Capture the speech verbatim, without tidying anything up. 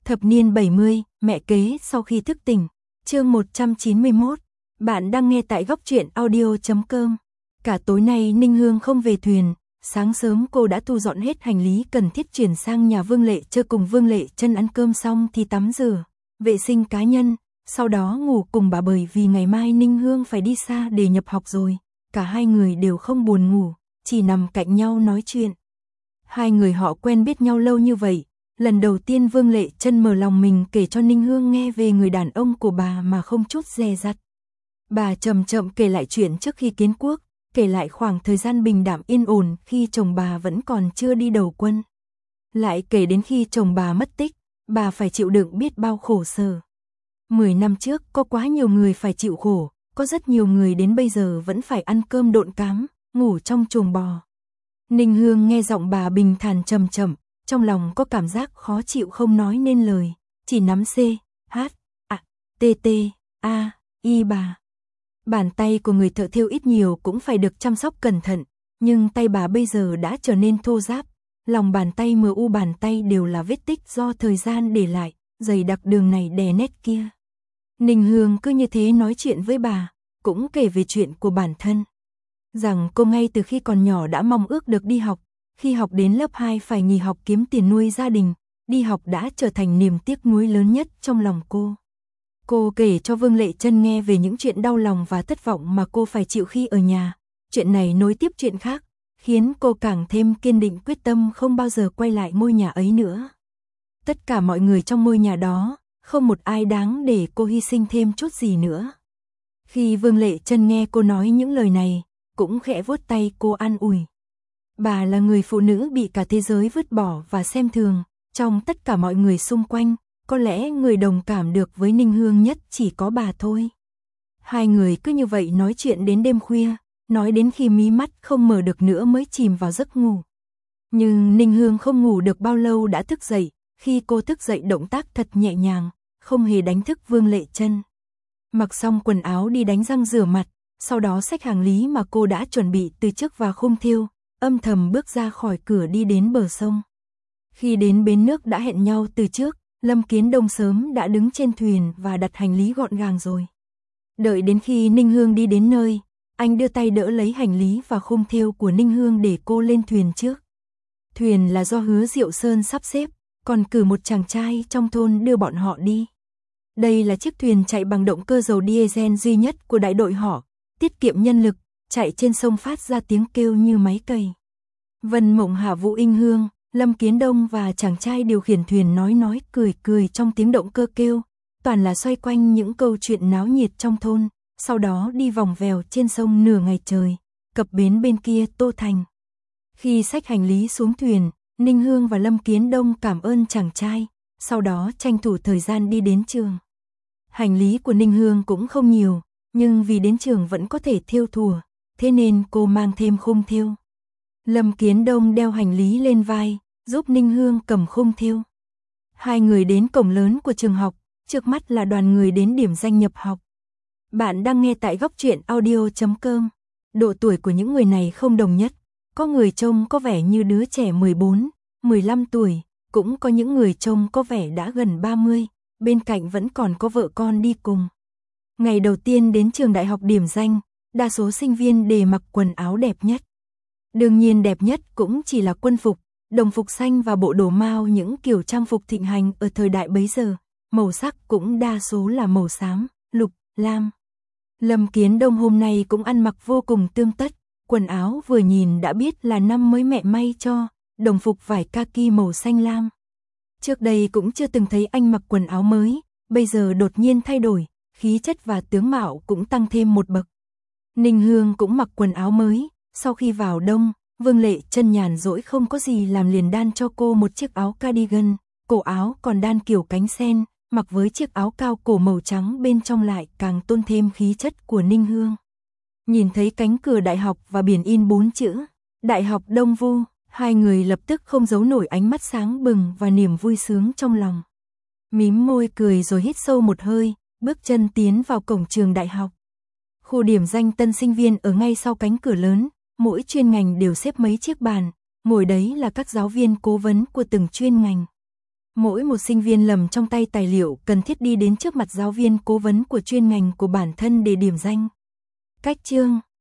Thập niên bảy mươi, mẹ kế sau khi thức tỉnh. Chương một trăm chín mươi mốt. Bạn đang nghe tại góc truyện audio chấm com. Cả tối nay Ninh Hương không về thuyền, sáng sớm cô đã thu dọn hết hành lý cần thiết chuyển sang nhà Vương Lệ Trơ cùng Vương Lệ Trân ăn cơm xong thì tắm rửa, vệ sinh cá nhân, sau đó ngủ cùng bà bởi vì ngày mai Ninh Hương phải đi xa để nhập học rồi. Cả hai người đều không buồn ngủ, chỉ nằm cạnh nhau nói chuyện. Hai người họ quen biết nhau lâu như vậy, lần đầu tiên Vương Lệ Trân mở lòng mình kể cho Ninh Hương nghe về người đàn ông của bà mà không chút dè dặt. Bà chậm chậm kể lại chuyện trước khi kiến quốc, kể lại khoảng thời gian bình đạm yên ổn khi chồng bà vẫn còn chưa đi đầu quân. Lại kể đến khi chồng bà mất tích, bà phải chịu đựng biết bao khổ sở. Mười năm trước có quá nhiều người phải chịu khổ, có rất nhiều người đến bây giờ vẫn phải ăn cơm độn cám, ngủ trong chuồng bò. Ninh Hương nghe giọng bà bình thản trầm chậm, trong lòng có cảm giác khó chịu không nói nên lời, chỉ nắm C, H, A, T, T, A, I bà. Bàn tay của người thợ thêu ít nhiều cũng phải được chăm sóc cẩn thận, nhưng tay bà bây giờ đã trở nên thô ráp, lòng bàn tay mờ u bàn tay đều là vết tích do thời gian để lại, dày đặc đường này đè nét kia. Ninh Hương cứ như thế nói chuyện với bà, cũng kể về chuyện của bản thân. Rằng cô ngay từ khi còn nhỏ đã mong ước được đi học, khi học đến lớp hai phải nghỉ học kiếm tiền nuôi gia đình, đi học đã trở thành niềm tiếc nuối lớn nhất trong lòng cô. Cô kể cho Vương Lệ Trân nghe về những chuyện đau lòng và thất vọng mà cô phải chịu khi ở nhà. Chuyện này nối tiếp chuyện khác, khiến cô càng thêm kiên định quyết tâm không bao giờ quay lại ngôi nhà ấy nữa. Tất cả mọi người trong ngôi nhà đó, không một ai đáng để cô hy sinh thêm chút gì nữa. Khi Vương Lệ Trân nghe cô nói những lời này, cũng khẽ vuốt tay cô an ủi. Bà là người phụ nữ bị cả thế giới vứt bỏ và xem thường, trong tất cả mọi người xung quanh, có lẽ người đồng cảm được với Ninh Hương nhất chỉ có bà thôi. Hai người cứ như vậy nói chuyện đến đêm khuya, nói đến khi mí mắt không mở được nữa mới chìm vào giấc ngủ. Nhưng Ninh Hương không ngủ được bao lâu đã thức dậy, khi cô thức dậy động tác thật nhẹ nhàng, không hề đánh thức Vương Lệ Trân. Mặc xong quần áo đi đánh răng rửa mặt, sau đó xách hành lý mà cô đã chuẩn bị từ trước vào khung thêu, âm thầm bước ra khỏi cửa đi đến bờ sông. Khi đến bến nước đã hẹn nhau từ trước, Lâm Kiến Đông sớm đã đứng trên thuyền và đặt hành lý gọn gàng rồi. Đợi đến khi Ninh Hương đi đến nơi, anh đưa tay đỡ lấy hành lý và khung thêu của Ninh Hương để cô lên thuyền trước. Thuyền là do Hứa Diệu Sơn sắp xếp, còn cử một chàng trai trong thôn đưa bọn họ đi. Đây là chiếc thuyền chạy bằng động cơ dầu diesel duy nhất của đại đội họ, tiết kiệm nhân lực, chạy trên sông phát ra tiếng kêu như máy cày. Vân Mộng Hà, Vũ Inh Hương, Lâm Kiến Đông và chàng trai điều khiển thuyền nói nói cười cười trong tiếng động cơ kêu, toàn là xoay quanh những câu chuyện náo nhiệt trong thôn, sau đó đi vòng vèo trên sông nửa ngày trời, cập bến bên kia Tô Thành. Khi xách hành lý xuống thuyền, Ninh Hương và Lâm Kiến Đông cảm ơn chàng trai, sau đó tranh thủ thời gian đi đến trường. Hành lý của Ninh Hương cũng không nhiều, nhưng vì đến trường vẫn có thể thêu thùa, thế nên cô mang thêm khung thêu. Lâm Kiến Đông đeo hành lý lên vai, giúp Ninh Hương cầm khung thêu. Hai người đến cổng lớn của trường học, trước mắt là đoàn người đến điểm danh nhập học. Bạn đang nghe tại góc truyện audio chấm com. Độ tuổi của những người này không đồng nhất, có người trông có vẻ như đứa trẻ mười bốn, mười lăm tuổi, cũng có những người trông có vẻ đã gần ba mươi, bên cạnh vẫn còn có vợ con đi cùng. Ngày đầu tiên đến trường đại học điểm danh, đa số sinh viên đều mặc quần áo đẹp nhất. Đương nhiên đẹp nhất cũng chỉ là quân phục, đồng phục xanh và bộ đồ mao, những kiểu trang phục thịnh hành ở thời đại bấy giờ, màu sắc cũng đa số là màu xám, lục, lam. Lâm Kiến Đông hôm nay cũng ăn mặc vô cùng tươm tất, quần áo vừa nhìn đã biết là năm mới mẹ may cho, đồng phục vải kaki màu xanh lam. Trước đây cũng chưa từng thấy anh mặc quần áo mới, bây giờ đột nhiên thay đổi, khí chất và tướng mạo cũng tăng thêm một bậc. Ninh Hương cũng mặc quần áo mới, sau khi vào đông, Vương Lệ Trân nhàn rỗi không có gì làm liền đan cho cô một chiếc áo cardigan, cổ áo còn đan kiểu cánh sen, mặc với chiếc áo cao cổ màu trắng bên trong lại càng tôn thêm khí chất của Ninh Hương. Nhìn thấy cánh cửa đại học và biển in bốn chữ Đại học Đông Vu, hai người lập tức không giấu nổi ánh mắt sáng bừng và niềm vui sướng trong lòng. Mím môi cười rồi hít sâu một hơi, bước chân tiến vào cổng trường đại học. Khu điểm danh tân sinh viên ở ngay sau cánh cửa lớn, mỗi chuyên ngành đều xếp mấy chiếc bàn, ngồi đấy là các giáo viên cố vấn của từng chuyên ngành. Mỗi một sinh viên lầm trong tay tài liệu cần thiết đi đến trước mặt giáo viên cố vấn của chuyên ngành của bản thân để điểm danh. Cách chương